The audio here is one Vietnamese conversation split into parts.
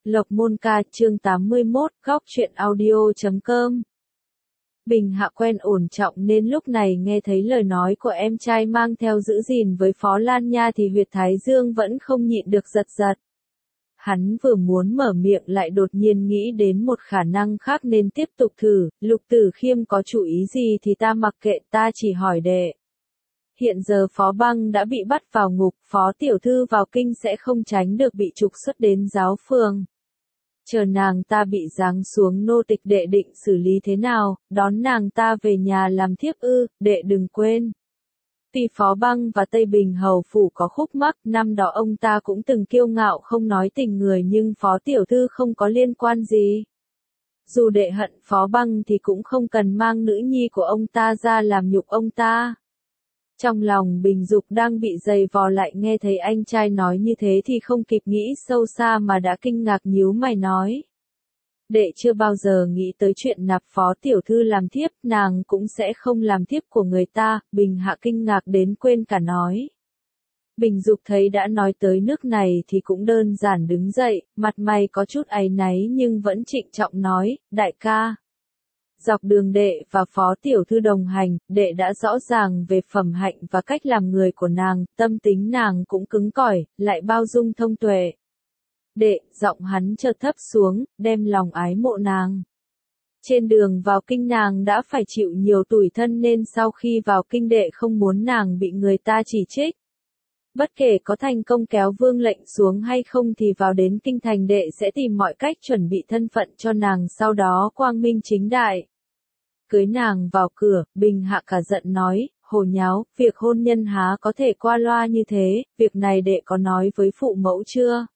Lộc Môn Ca chương 81, góc truyện audio.com. Bình Hạ quen ổn trọng nên lúc này nghe thấy lời nói của em trai mang theo giữ gìn với Phó Lan Nha thì huyệt thái dương vẫn không nhịn được giật giật. Hắn vừa muốn mở miệng lại đột nhiên nghĩ đến một khả năng khác nên tiếp tục thử, Lục Tử Khiêm có chủ ý gì thì ta mặc kệ, ta chỉ hỏi đệ. Hiện giờ Phó Băng đã bị bắt vào ngục, Phó Tiểu Thư vào kinh sẽ không tránh được bị trục xuất đến giáo phường. Chờ nàng ta bị giáng xuống nô tịch đệ định xử lý thế nào, đón nàng ta về nhà làm thiếp ư, đệ đừng quên. Tuy Phó Băng và Tây Bình Hầu Phủ có khúc mắc, năm đó ông ta cũng từng kiêu ngạo không nói tình người nhưng Phó Tiểu Thư không có liên quan gì. Dù đệ hận Phó Băng thì cũng không cần mang nữ nhi của ông ta ra làm nhục ông ta. Trong lòng Bình Dục đang bị giày vò lại nghe thấy anh trai nói như thế thì không kịp nghĩ sâu xa mà đã kinh ngạc nhíu mày nói. Đệ chưa bao giờ nghĩ tới chuyện nạp Phó Tiểu Thư làm thiếp, nàng cũng sẽ không làm thiếp của người ta, Bình Hạ kinh ngạc đến quên cả nói. Bình Dục thấy đã nói tới nước này thì cũng đơn giản đứng dậy, mặt mày có chút áy náy nhưng vẫn trịnh trọng nói, đại ca. Dọc đường đệ và Phó Tiểu Thư đồng hành, đệ đã rõ ràng về phẩm hạnh và cách làm người của nàng, tâm tính nàng cũng cứng cỏi, lại bao dung thông tuệ. Đệ, giọng hắn chợt thấp xuống, đem lòng ái mộ nàng. Trên đường vào kinh nàng đã phải chịu nhiều tủi thân nên sau khi vào kinh đệ không muốn nàng bị người ta chỉ trích. Bất kể có thành công kéo vương lệnh xuống hay không thì vào đến kinh thành đệ sẽ tìm mọi cách chuẩn bị thân phận cho nàng sau đó quang minh chính đại. Cưới nàng vào cửa, Bình Hạ cả giận nói, hồ nháo, việc hôn nhân há có thể qua loa như thế, việc này đệ có nói với phụ mẫu chưa?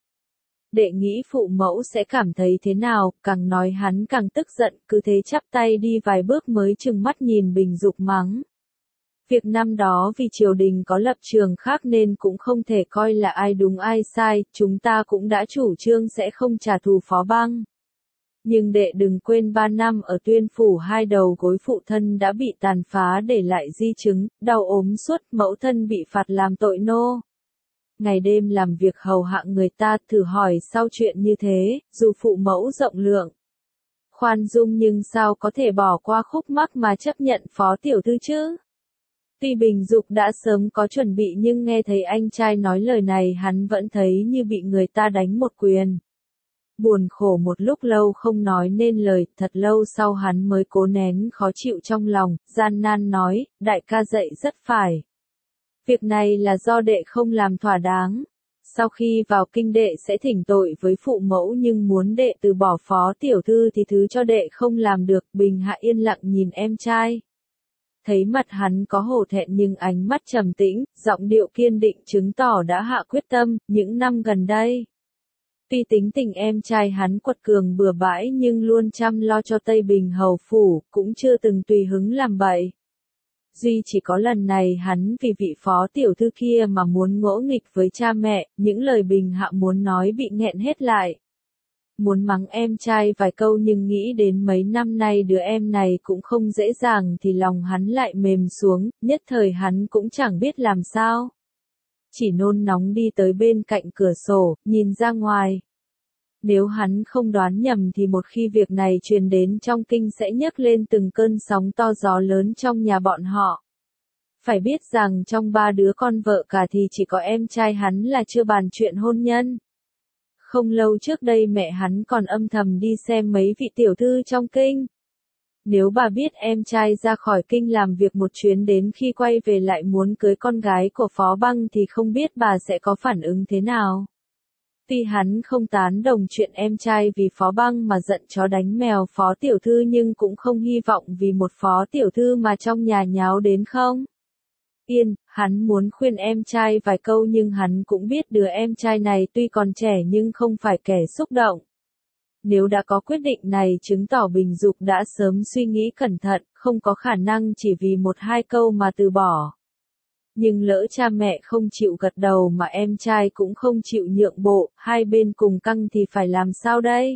Đệ nghĩ phụ mẫu sẽ cảm thấy thế nào, càng nói hắn càng tức giận, cứ thế chắp tay đi vài bước mới trừng mắt nhìn Bình Dục mắng. Việc năm đó vì triều đình có lập trường khác nên cũng không thể coi là ai đúng ai sai, chúng ta cũng đã chủ trương sẽ không trả thù Phó Băng. Nhưng đệ đừng quên 3 năm ở Tuyên Phủ hai đầu gối phụ thân đã bị tàn phá để lại di chứng, đau ốm suốt, mẫu thân bị phạt làm tội nô. Ngày đêm làm việc hầu hạ người ta, thử hỏi sau chuyện như thế, dù phụ mẫu rộng lượng, khoan dung nhưng sao có thể bỏ qua khúc mắc mà chấp nhận Phó Tiểu Thư chứ? Tuy Bình Dục đã sớm có chuẩn bị nhưng nghe thấy anh trai nói lời này hắn vẫn thấy như bị người ta đánh một quyền. Buồn khổ một lúc lâu không nói nên lời, thật lâu sau hắn mới cố nén khó chịu trong lòng, gian nan nói, đại ca dạy rất phải. Việc này là do đệ không làm thỏa đáng. Sau khi vào kinh đệ sẽ thỉnh tội với phụ mẫu nhưng muốn đệ từ bỏ Phó Tiểu Thư thì thứ cho đệ không làm được. Bình Hạ yên lặng nhìn em trai. Thấy mặt hắn có hổ thẹn nhưng ánh mắt trầm tĩnh, giọng điệu kiên định chứng tỏ đã hạ quyết tâm, những năm gần đây. Tuy tính tình em trai hắn quật cường bừa bãi nhưng luôn chăm lo cho Tây Bình Hầu Phủ, cũng chưa từng tùy hứng làm bậy. Duy chỉ có lần này hắn vì vị Phó Tiểu Thư kia mà muốn ngỗ nghịch với cha mẹ, những lời Bình Hạ muốn nói bị nghẹn hết lại. Muốn mắng em trai vài câu nhưng nghĩ đến mấy năm nay đứa em này cũng không dễ dàng thì lòng hắn lại mềm xuống, nhất thời hắn cũng chẳng biết làm sao. Chỉ nôn nóng đi tới bên cạnh cửa sổ, nhìn ra ngoài. Nếu hắn không đoán nhầm thì một khi việc này truyền đến trong kinh sẽ nhấc lên từng cơn sóng to gió lớn trong nhà bọn họ. Phải biết rằng trong 3 đứa con vợ cả thì chỉ có em trai hắn là chưa bàn chuyện hôn nhân. Không lâu trước đây mẹ hắn còn âm thầm đi xem mấy vị tiểu thư trong kinh. Nếu bà biết em trai ra khỏi kinh làm việc một chuyến đến khi quay về lại muốn cưới con gái của Phó Băng thì không biết bà sẽ có phản ứng thế nào. Tuy hắn không tán đồng chuyện em trai vì Phó Băng mà giận chó đánh mèo Phó Tiểu Thư nhưng cũng không hy vọng vì một Phó Tiểu Thư mà trong nhà nháo đến không. Yên, hắn muốn khuyên em trai vài câu nhưng hắn cũng biết đứa em trai này tuy còn trẻ nhưng không phải kẻ xúc động. Nếu đã có quyết định này chứng tỏ Bình Dục đã sớm suy nghĩ cẩn thận, không có khả năng chỉ vì 1-2 câu mà từ bỏ. Nhưng lỡ cha mẹ không chịu gật đầu mà em trai cũng không chịu nhượng bộ, hai bên cùng căng thì phải làm sao đây?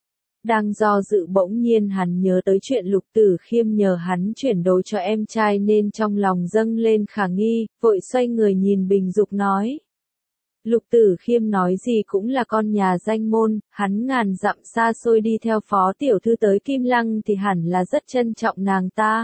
Đang do dự bỗng nhiên hắn nhớ tới chuyện Lục Tử Khiêm nhờ hắn chuyển đồ cho em trai nên trong lòng dâng lên khả nghi, vội xoay người nhìn Bình Dục nói. Lục Tử Khiêm nói gì cũng là con nhà danh môn, hắn ngàn dặm xa xôi đi theo phó tiểu thư tới Kim Lăng thì hẳn là rất trân trọng nàng ta.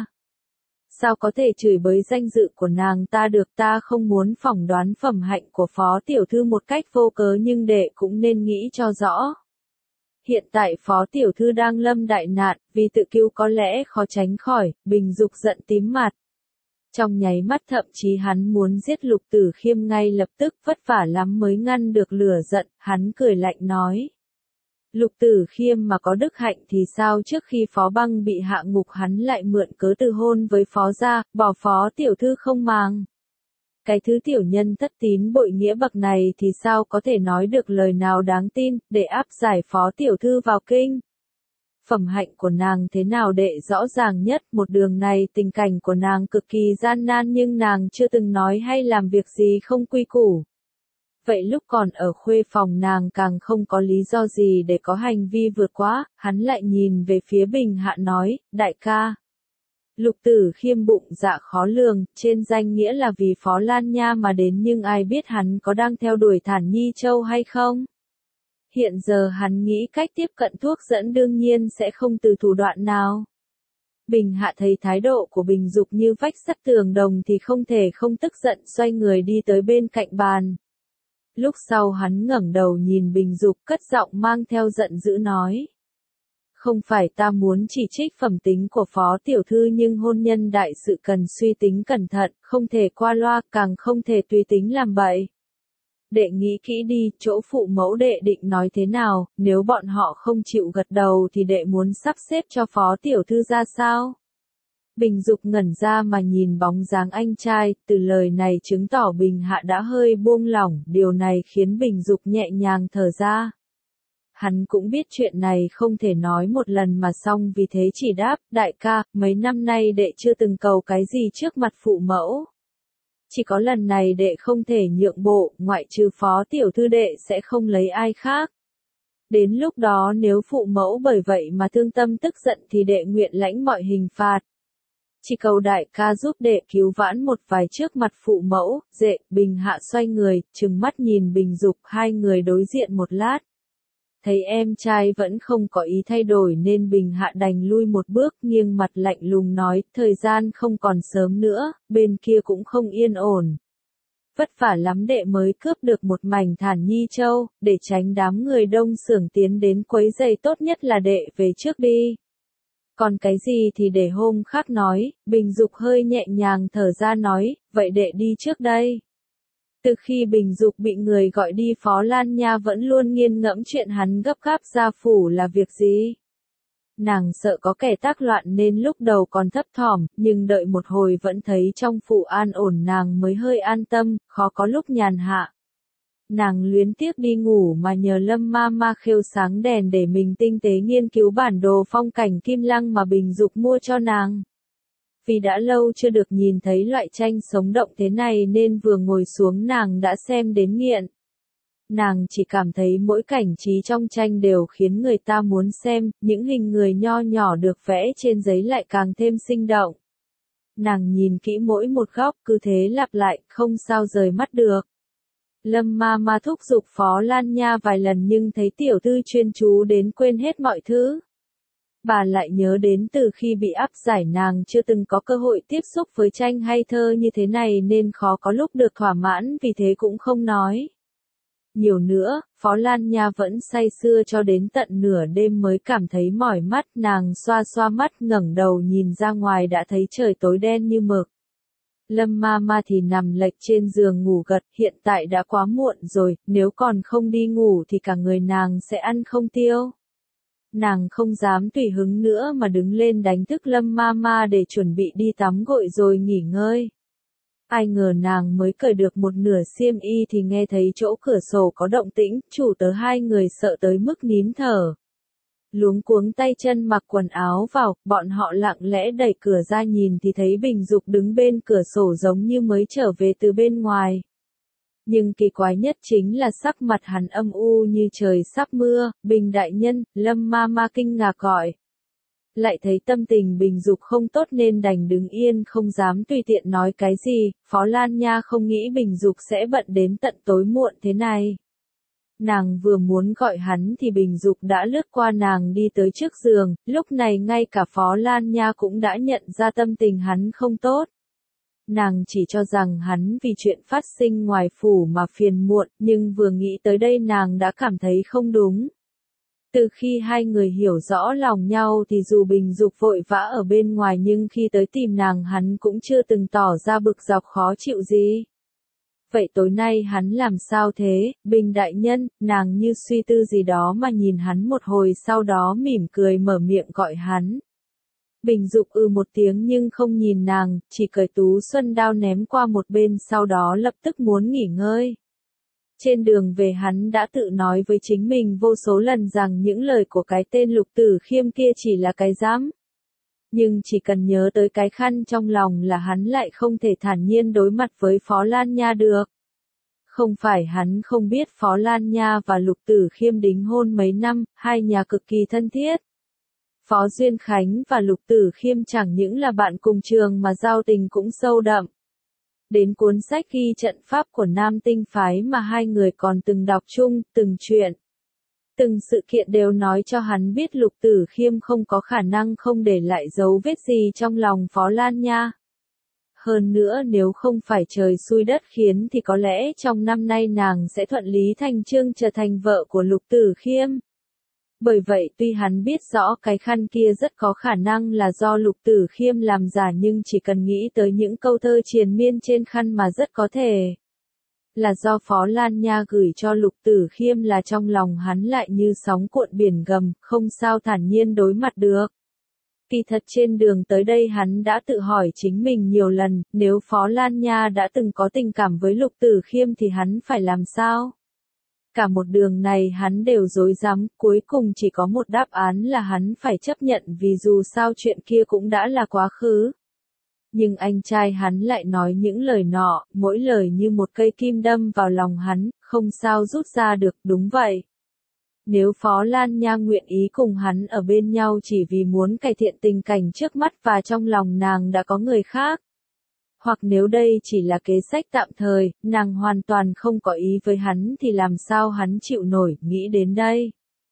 Sao có thể chửi bới danh dự của nàng ta được, ta không muốn phỏng đoán phẩm hạnh của phó tiểu thư một cách vô cớ nhưng đệ cũng nên nghĩ cho rõ. Hiện tại phó tiểu thư đang lâm đại nạn, vì tự cứu có lẽ khó tránh khỏi, Bình Dục giận tím mặt. Trong nháy mắt thậm chí hắn muốn giết Lục Tử Khiêm ngay lập tức, vất vả lắm mới ngăn được lửa giận, hắn cười lạnh nói. Lục Tử Khiêm mà có đức hạnh thì sao, trước khi Phó Băng bị hạ ngục hắn lại mượn cớ từ hôn với Phó gia, bỏ Phó tiểu thư không màng. Cái thứ tiểu nhân thất tín bội nghĩa bậc này thì sao có thể nói được lời nào đáng tin, để áp giải Phó tiểu thư vào kinh. Phẩm hạnh của nàng thế nào đệ rõ ràng nhất, một đường này tình cảnh của nàng cực kỳ gian nan nhưng nàng chưa từng nói hay làm việc gì không quy củ. Vậy lúc còn ở khuê phòng nàng càng không có lý do gì để có hành vi vượt quá, hắn lại nhìn về phía Bình Hạ nói, đại ca. Lục Tử Khiêm bụng dạ khó lường, trên danh nghĩa là vì Phó Lan Nha mà đến nhưng ai biết hắn có đang theo đuổi Thản Nhi Châu hay không? Hiện giờ hắn nghĩ cách tiếp cận thuốc dẫn đương nhiên sẽ không từ thủ đoạn nào. Bình Hạ thấy thái độ của Bình Dục như vách sắt tường đồng thì không thể không tức giận, xoay người đi tới bên cạnh bàn. Lúc sau hắn ngẩng đầu nhìn Bình Dục, cất giọng mang theo giận dữ nói. Không phải ta muốn chỉ trích phẩm tính của phó tiểu thư nhưng hôn nhân đại sự cần suy tính cẩn thận, không thể qua loa, càng không thể tùy tính làm bậy. Đệ nghĩ kỹ đi, chỗ phụ mẫu đệ định nói thế nào, nếu bọn họ không chịu gật đầu thì đệ muốn sắp xếp cho phó tiểu thư ra sao? Bình Dục ngẩn ra mà nhìn bóng dáng anh trai, từ lời này chứng tỏ Bình Hạ đã hơi buông lỏng, điều này khiến Bình Dục nhẹ nhàng thở ra. Hắn cũng biết chuyện này không thể nói một lần mà xong vì thế chỉ đáp, đại ca, mấy năm nay đệ chưa từng cầu cái gì trước mặt phụ mẫu. Chỉ có lần này đệ không thể nhượng bộ, ngoại trừ phó tiểu thư đệ sẽ không lấy ai khác. Đến lúc đó nếu phụ mẫu bởi vậy mà thương tâm tức giận thì đệ nguyện lãnh mọi hình phạt. Chỉ cầu đại ca giúp đệ cứu vãn một vài trước mặt phụ mẫu, Bình Hạ xoay người, trừng mắt nhìn Bình Dục, hai người đối diện một lát. Thấy em trai vẫn không có ý thay đổi nên Bình Hạ đành lui một bước, nghiêng mặt lạnh lùng nói, thời gian không còn sớm nữa, bên kia cũng không yên ổn. Vất vả lắm đệ mới cướp được một mảnh Thản Nhi Châu, để tránh đám người đông xưởng tiến đến quấy rầy tốt nhất là đệ về trước đi. Còn cái gì thì để hôm khác nói, Bình Dục hơi nhẹ nhàng thở ra nói, vậy đệ đi trước đây. Từ khi Bình Dục bị người gọi đi Phó Lan Nha vẫn luôn nghiền ngẫm chuyện hắn gấp gáp ra phủ là việc gì. Nàng sợ có kẻ tác loạn nên lúc đầu còn thấp thỏm, nhưng đợi một hồi vẫn thấy trong phủ an ổn nàng mới hơi an tâm, khó có lúc nhàn hạ. Nàng luyến tiếc đi ngủ mà nhờ Lâm ma ma khêu sáng đèn để mình tinh tế nghiên cứu bản đồ phong cảnh Kim Lăng mà Bình Dục mua cho nàng. Vì đã lâu chưa được nhìn thấy loại tranh sống động thế này nên vừa ngồi xuống nàng đã xem đến nghiện. Nàng chỉ cảm thấy mỗi cảnh trí trong tranh đều khiến người ta muốn xem, những hình người nho nhỏ được vẽ trên giấy lại càng thêm sinh động. Nàng nhìn kỹ mỗi một góc cứ thế lặp lại, không sao rời mắt được. Lâm ma ma thúc giục Phó Lan Nha vài lần nhưng thấy tiểu thư chuyên chú đến quên hết mọi thứ. Bà lại nhớ đến từ khi bị áp giải nàng chưa từng có cơ hội tiếp xúc với tranh hay thơ như thế này nên khó có lúc được thỏa mãn vì thế cũng không nói. Nhiều nữa, Phó Lan Nha vẫn say sưa cho đến tận nửa đêm mới cảm thấy mỏi mắt, nàng xoa xoa mắt ngẩng đầu nhìn ra ngoài đã thấy trời tối đen như mực. Lâm ma ma thì nằm lệch trên giường ngủ gật, hiện tại đã quá muộn rồi, nếu còn không đi ngủ thì cả người nàng sẽ ăn không tiêu. Nàng không dám tùy hứng nữa mà đứng lên đánh thức Lâm ma ma để chuẩn bị đi tắm gội rồi nghỉ ngơi. Ai ngờ nàng mới cởi được một nửa xiêm y thì nghe thấy chỗ cửa sổ có động tĩnh, chủ tớ hai người sợ tới mức nín thở. Luống cuống tay chân mặc quần áo vào, bọn họ lặng lẽ đẩy cửa ra nhìn thì thấy Bình Dục đứng bên cửa sổ giống như mới trở về từ bên ngoài. Nhưng kỳ quái nhất chính là sắc mặt hắn âm u như trời sắp mưa, Bình đại nhân, Lâm ma ma kinh ngạc gọi. Lại thấy tâm tình Bình Dục không tốt nên đành đứng yên không dám tùy tiện nói cái gì, Phó Lan Nha không nghĩ Bình Dục sẽ bận đến tận tối muộn thế này. Nàng vừa muốn gọi hắn thì Bình Dục đã lướt qua nàng đi tới trước giường, lúc này ngay cả Phó Lan Nha cũng đã nhận ra tâm tình hắn không tốt. Nàng chỉ cho rằng hắn vì chuyện phát sinh ngoài phủ mà phiền muộn, nhưng vừa nghĩ tới đây nàng đã cảm thấy không đúng. Từ khi hai người hiểu rõ lòng nhau thì dù Bình Dục vội vã ở bên ngoài nhưng khi tới tìm nàng hắn cũng chưa từng tỏ ra bực dọc khó chịu gì. Vậy tối nay hắn làm sao thế, Bình đại nhân, nàng như suy tư gì đó mà nhìn hắn một hồi sau đó mỉm cười mở miệng gọi hắn. Bình Dục một tiếng nhưng không nhìn nàng, chỉ cởi tú xuân đao ném qua một bên sau đó lập tức muốn nghỉ ngơi. Trên đường về hắn đã tự nói với chính mình vô số lần rằng những lời của cái tên Lục Tử Khiêm kia chỉ là cái dám. Nhưng chỉ cần nhớ tới cái khăn trong lòng là hắn lại không thể thản nhiên đối mặt với Phó Lan Nha được. Không phải hắn không biết Phó Lan Nha và Lục Tử Khiêm đính hôn mấy năm, hai nhà cực kỳ thân thiết. Phó Duyên Khánh và Lục Tử Khiêm chẳng những là bạn cùng trường mà giao tình cũng sâu đậm. Đến cuốn sách ghi trận pháp của Nam Tinh Phái mà hai người còn từng đọc chung, từng chuyện. Từng sự kiện đều nói cho hắn biết Lục Tử Khiêm không có khả năng không để lại dấu vết gì trong lòng Phó Lan Nha. Hơn nữa nếu không phải trời xui đất khiến thì có lẽ trong năm nay nàng sẽ thuận lý thành chương trở thành vợ của Lục Tử Khiêm. Bởi vậy tuy hắn biết rõ cái khăn kia rất có khả năng là do Lục Tử Khiêm làm giả nhưng chỉ cần nghĩ tới những câu thơ triền miên trên khăn mà rất có thể là do Phó Lan Nha gửi cho Lục Tử Khiêm là trong lòng hắn lại như sóng cuộn biển gầm, không sao thản nhiên đối mặt được. Kỳ thật trên đường tới đây hắn đã tự hỏi chính mình nhiều lần, nếu Phó Lan Nha đã từng có tình cảm với Lục Tử Khiêm thì hắn phải làm sao? Cả một đường này hắn đều rối rắm, cuối cùng chỉ có một đáp án là hắn phải chấp nhận vì dù sao chuyện kia cũng đã là quá khứ. Nhưng anh trai hắn lại nói những lời nọ, mỗi lời như một cây kim đâm vào lòng hắn, không sao rút ra được, đúng vậy. Nếu Phó Lan Nha nguyện ý cùng hắn ở bên nhau chỉ vì muốn cải thiện tình cảnh trước mắt và trong lòng nàng đã có người khác. Hoặc nếu đây chỉ là kế sách tạm thời, nàng hoàn toàn không có ý với hắn thì làm sao hắn chịu nổi, nghĩ đến đây.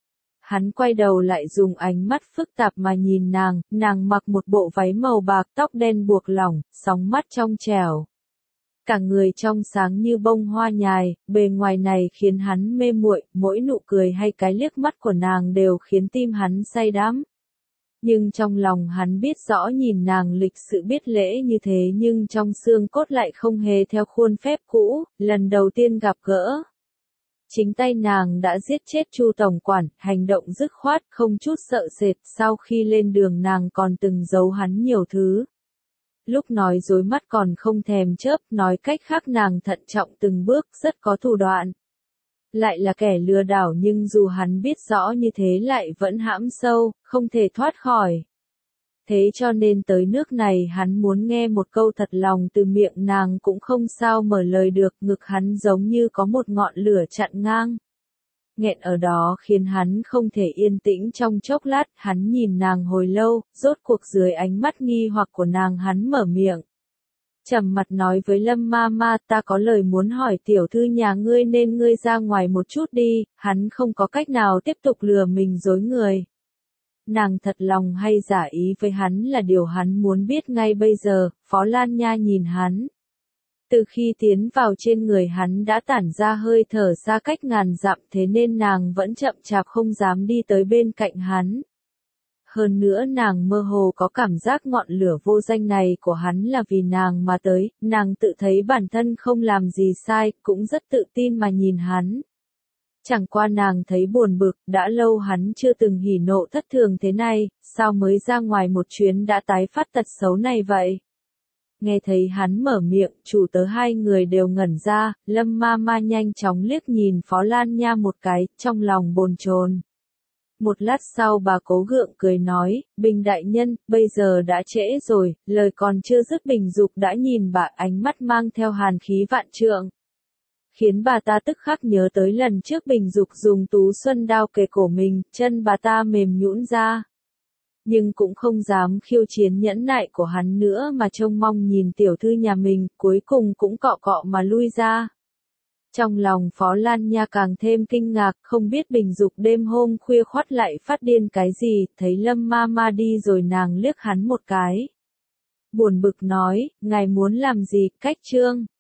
Hắn quay đầu lại dùng ánh mắt phức tạp mà nhìn nàng mặc một bộ váy màu bạc tóc đen buộc lỏng, sóng mắt trong trẻo. Cả người trong sáng như bông hoa nhài, bề ngoài này khiến hắn mê muội, mỗi nụ cười hay cái liếc mắt của nàng đều khiến tim hắn say đắm. Nhưng trong lòng hắn biết rõ nhìn nàng lịch sự biết lễ như thế nhưng trong xương cốt lại không hề theo khuôn phép cũ, lần đầu tiên gặp gỡ. Chính tay nàng đã giết chết Chu tổng quản, hành động dứt khoát không chút sợ sệt, sau khi lên đường nàng còn từng giấu hắn nhiều thứ. Lúc nói dối mắt còn không thèm chớp, nói cách khác nàng thận trọng từng bước, rất có thủ đoạn. Lại là kẻ lừa đảo nhưng dù hắn biết rõ như thế lại vẫn hãm sâu, không thể thoát khỏi. Thế cho nên tới nước này hắn muốn nghe một câu thật lòng từ miệng nàng cũng không sao mở lời được, ngực hắn giống như có một ngọn lửa chặn ngang. Nghẹn ở đó khiến hắn không thể yên tĩnh trong chốc lát, hắn nhìn nàng hồi lâu, rốt cuộc dưới ánh mắt nghi hoặc của nàng hắn mở miệng. Trầm mặt nói với Lâm Mama, ta có lời muốn hỏi tiểu thư nhà ngươi nên ngươi ra ngoài một chút đi, hắn không có cách nào tiếp tục lừa mình dối người. Nàng thật lòng hay giả ý với hắn là điều hắn muốn biết ngay bây giờ, Phó Lan Nha nhìn hắn. Từ khi tiến vào trên người hắn đã tản ra hơi thở xa cách ngàn dặm thế nên nàng vẫn chậm chạp không dám đi tới bên cạnh hắn. Hơn nữa nàng mơ hồ có cảm giác ngọn lửa vô danh này của hắn là vì nàng mà tới, nàng tự thấy bản thân không làm gì sai, cũng rất tự tin mà nhìn hắn. Chẳng qua nàng thấy buồn bực, đã lâu hắn chưa từng hỉ nộ thất thường thế này, sao mới ra ngoài một chuyến đã tái phát tật xấu này vậy? Nghe thấy hắn mở miệng, chủ tớ hai người đều ngẩn ra, Lâm Mama nhanh chóng liếc nhìn Phó Lan Nha một cái, trong lòng bồn chồn. Một lát sau bà cố gượng cười nói, Bình đại nhân, bây giờ đã trễ rồi, lời còn chưa dứt Bình Dục đã nhìn bà ánh mắt mang theo hàn khí vạn trượng. Khiến bà ta tức khắc nhớ tới lần trước Bình Dục dùng tú xuân đao kề cổ mình, chân bà ta mềm nhũn ra. nhưng cũng không dám khiêu chiến nhẫn nại của hắn nữa mà trông mong nhìn tiểu thư nhà mình, cuối cùng cũng cọ cọ mà lui ra. Trong lòng Phó Lan Nha càng thêm kinh ngạc, không biết Bình Dục đêm hôm khuya khoắt lại phát điên cái gì, thấy Lâm ma ma đi rồi nàng liếc hắn một cái. Buồn bực nói, ngài muốn làm gì, cách trương.